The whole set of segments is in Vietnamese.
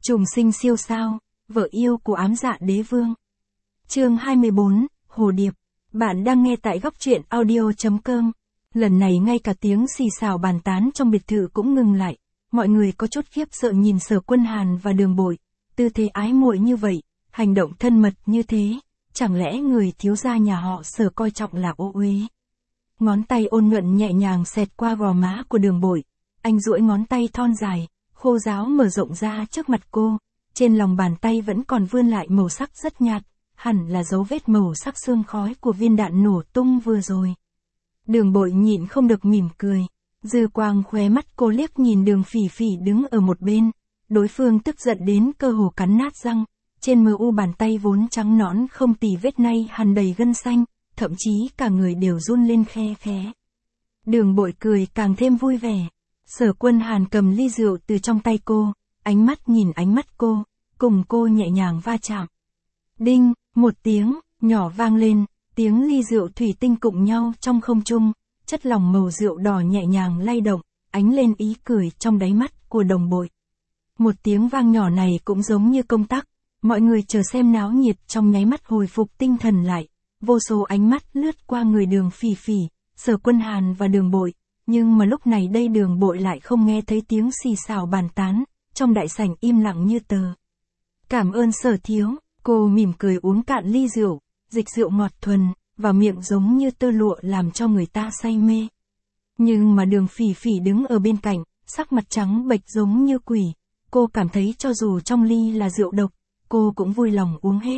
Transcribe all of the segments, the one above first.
Trùng sinh siêu sao, vợ yêu của ám dạ đế vương. Chương 24, Hồ Điệp. Bạn đang nghe tại góc truyện audio.com. Lần này ngay cả tiếng xì xào bàn tán trong biệt thự cũng ngừng lại. Mọi người có chút khiếp sợ nhìn Sở Quân Hàn và Đường Bội. Tư thế ái muội như vậy, hành động thân mật như thế. Chẳng lẽ người thiếu gia nhà họ Sở coi trọng là ô uế? Ngón tay ôn nhuận nhẹ nhàng xẹt qua gò má của Đường Bội. Anh duỗi ngón tay thon dài, khô ráo mở rộng ra trước mặt cô. Trên lòng bàn tay vẫn còn vươn lại màu sắc rất nhạt, hẳn là dấu vết màu sắc sương khói của viên đạn nổ tung vừa rồi. Đường Bội nhịn không được mỉm cười. Dư quang khóe mắt cô liếc nhìn Đường Phỉ Phỉ đứng ở một bên. Đối phương tức giận đến cơ hồ cắn nát răng. Trên mu bàn tay vốn trắng nõn không tì vết nay hằn đầy gân xanh, thậm chí cả người đều run lên khe khẽ. Đường Bội cười càng thêm vui vẻ. Sở Quân Hàn cầm ly rượu từ trong tay cô, ánh mắt nhìn ánh mắt cô, cùng cô nhẹ nhàng va chạm. Đinh, một tiếng, nhỏ vang lên, tiếng ly rượu thủy tinh cụng nhau trong không trung, chất lỏng màu rượu đỏ nhẹ nhàng lay động, ánh lên ý cười trong đáy mắt của Đồng Bội. Một tiếng vang nhỏ này cũng giống như công tắc, mọi người chờ xem náo nhiệt trong nháy mắt hồi phục tinh thần lại, vô số ánh mắt lướt qua người Đường Phỉ Phỉ, Sở Quân Hàn và Đường Bội. Nhưng mà lúc này đây Đường Bội lại không nghe thấy tiếng xì xào bàn tán, trong đại sảnh im lặng như tờ. Cảm ơn Sở thiếu, cô mỉm cười uống cạn ly rượu, dịch rượu ngọt thuần, vào miệng giống như tơ lụa làm cho người ta say mê. Nhưng mà Đường Phỉ Phỉ đứng ở bên cạnh, sắc mặt trắng bệch giống như quỷ, cô cảm thấy cho dù trong ly là rượu độc, cô cũng vui lòng uống hết.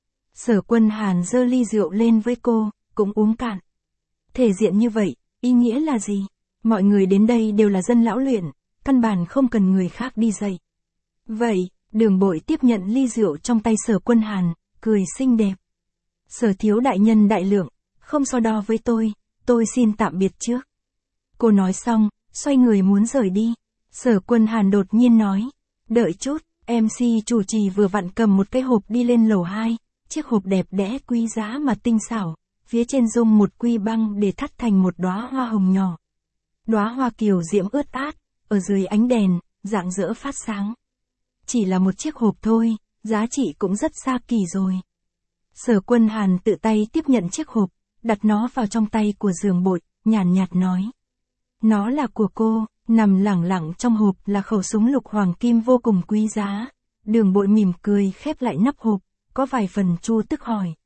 Sở Quân Hàn giơ ly rượu lên với cô, cũng uống cạn. Thể diện như vậy, ý nghĩa là gì? Mọi người đến đây đều là dân lão luyện, căn bản không cần người khác đi dạy. Vậy, Đường Bội tiếp nhận ly rượu trong tay Sở Quân Hàn, cười xinh đẹp. Sở thiếu đại nhân đại lượng, không so đo với tôi xin tạm biệt trước. Cô nói xong, xoay người muốn rời đi. Sở Quân Hàn đột nhiên nói, đợi chút, MC chủ trì vừa vặn cầm một cái hộp đi lên lầu 2, chiếc hộp đẹp đẽ quý giá mà tinh xảo, phía trên dung một quy băng để thắt thành một đóa hoa hồng nhỏ. Đóa hoa kiều diễm ướt át, ở dưới ánh đèn, rạng rỡ phát sáng. Chỉ là một chiếc hộp thôi, giá trị cũng rất xa kỳ rồi. Sở Quân Hàn tự tay tiếp nhận chiếc hộp, đặt nó vào trong tay của Đường Bội, nhàn nhạt nói. Nó là của cô, nằm lẳng lặng trong hộp là khẩu súng lục hoàng kim vô cùng quý giá. Đường Bội mỉm cười khép lại nắp hộp, có vài phần chu tức hỏi.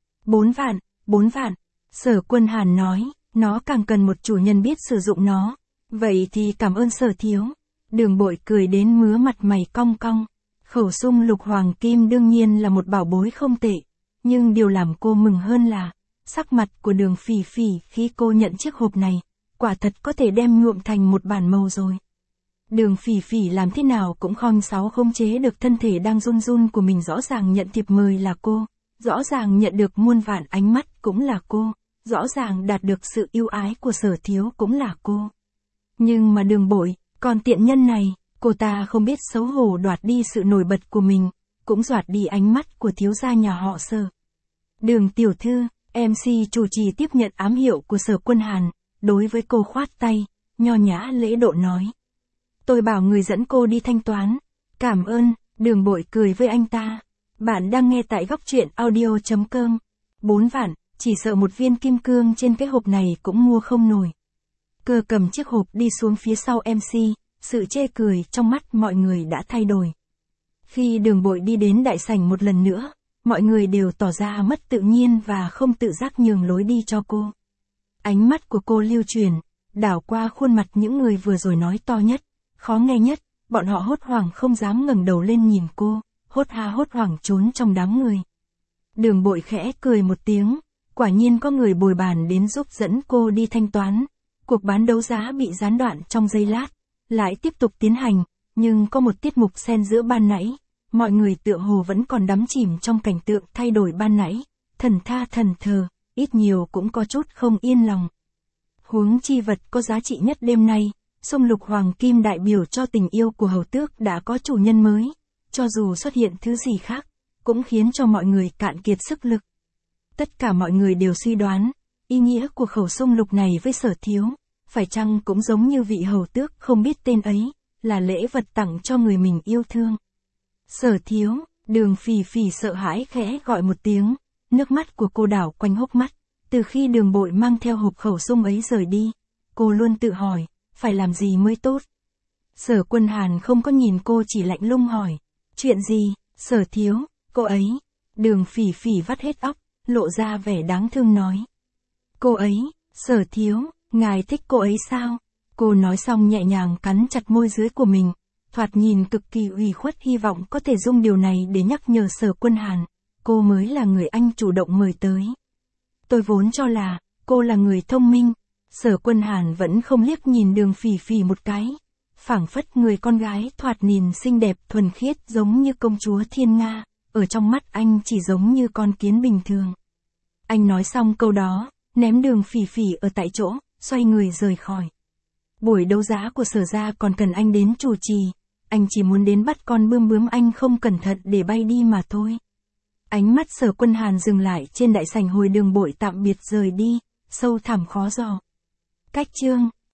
4 vạn. Sở Quân Hàn nói. Nó càng cần một chủ nhân biết sử dụng nó. Vậy thì cảm ơn Sở thiếu. Đường Bội cười đến mứa mặt mày cong cong. Khẩu súng lục hoàng kim đương nhiên là một bảo bối không tệ. Nhưng điều làm cô mừng hơn là, sắc mặt của Đường Phỉ Phỉ khi cô nhận chiếc hộp này, quả thật có thể đem nhuộm thành một bản màu rồi. Đường Phỉ Phỉ làm thế nào cũng khống chế được thân thể đang run run của mình, rõ ràng nhận thiệp mời là cô, rõ ràng nhận được muôn vạn ánh mắt cũng là cô. Rõ ràng đạt được sự yêu ái của Sở thiếu cũng là cô. Nhưng mà Đường Bội, còn tiện nhân này, cô ta không biết xấu hổ đoạt đi sự nổi bật của mình, cũng đoạt đi ánh mắt của thiếu gia nhà họ Sở. Đường tiểu thư, MC chủ trì tiếp nhận ám hiệu của Sở Quân Hàn, đối với cô khoát tay, nho nhã lễ độ nói. Tôi bảo người dẫn cô đi thanh toán. Cảm ơn, Đường Bội cười với anh ta. Bạn đang nghe tại góc truyện audio.com. 4 vạn. Chỉ sợ một viên kim cương trên cái hộp này cũng mua không nổi. Cơ cầm chiếc hộp đi xuống phía sau MC, sự chê cười trong mắt mọi người đã thay đổi. Khi Đường Bội đi đến đại sảnh một lần nữa, mọi người đều tỏ ra mất tự nhiên và không tự giác nhường lối đi cho cô. Ánh mắt của cô lưu chuyển, đảo qua khuôn mặt những người vừa rồi nói to nhất, khó nghe nhất, bọn họ hốt hoảng không dám ngẩng đầu lên nhìn cô, hốt hoảng trốn trong đám người. Đường Bội khẽ cười một tiếng. Quả nhiên có người bồi bàn đến giúp dẫn cô đi thanh toán. Cuộc bán đấu giá bị gián đoạn trong giây lát, lại tiếp tục tiến hành, nhưng có một tiết mục xen giữa ban nãy. Mọi người tựa hồ vẫn còn đắm chìm trong cảnh tượng thay đổi ban nãy, thần tha thần thờ, ít nhiều cũng có chút không yên lòng. Huống chi vật có giá trị nhất đêm nay, sông lục hoàng kim đại biểu cho tình yêu của hầu tước đã có chủ nhân mới, cho dù xuất hiện thứ gì khác, cũng khiến cho mọi người cạn kiệt sức lực. Tất cả mọi người đều suy đoán, ý nghĩa của khẩu sông lục này với Sở thiếu, phải chăng cũng giống như vị hầu tước không biết tên ấy, là lễ vật tặng cho người mình yêu thương. Sở thiếu, Đường Phỉ Phỉ sợ hãi khẽ gọi một tiếng, nước mắt của cô đảo quanh hốc mắt. Từ khi Đường Bội mang theo hộp khẩu sung ấy rời đi, cô luôn tự hỏi, phải làm gì mới tốt. Sở Quân Hàn không có nhìn cô, chỉ lạnh lùng hỏi, chuyện gì, Sở thiếu, cô ấy. Đường Phỉ Phỉ vắt hết óc, lộ ra vẻ đáng thương nói. Cô ấy, Sở thiếu, ngài thích cô ấy sao? Cô nói xong nhẹ nhàng cắn chặt môi dưới của mình, thoạt nhìn cực kỳ ủy khuất, hy vọng có thể dùng điều này để nhắc nhở Sở Quân Hàn, cô mới là người anh chủ động mời tới. Tôi vốn cho là, cô là người thông minh. Sở Quân Hàn vẫn không liếc nhìn Đường Phỉ Phỉ một cái. Phảng phất người con gái thoạt nhìn xinh đẹp thuần khiết giống như công chúa thiên nga, ở trong mắt anh chỉ giống như con kiến bình thường. Anh nói xong câu đó, ném Đường Phỉ Phỉ ở tại chỗ, xoay người rời khỏi. Buổi đấu giá của Sở gia còn cần anh đến chủ trì, anh chỉ muốn đến bắt con bươm bướm anh không cẩn thận để bay đi mà thôi. Ánh mắt Sở Quân Hàn dừng lại trên đại sảnh hồi Đường Bội tạm biệt rời đi, sâu thẳm khó dò. Cách chương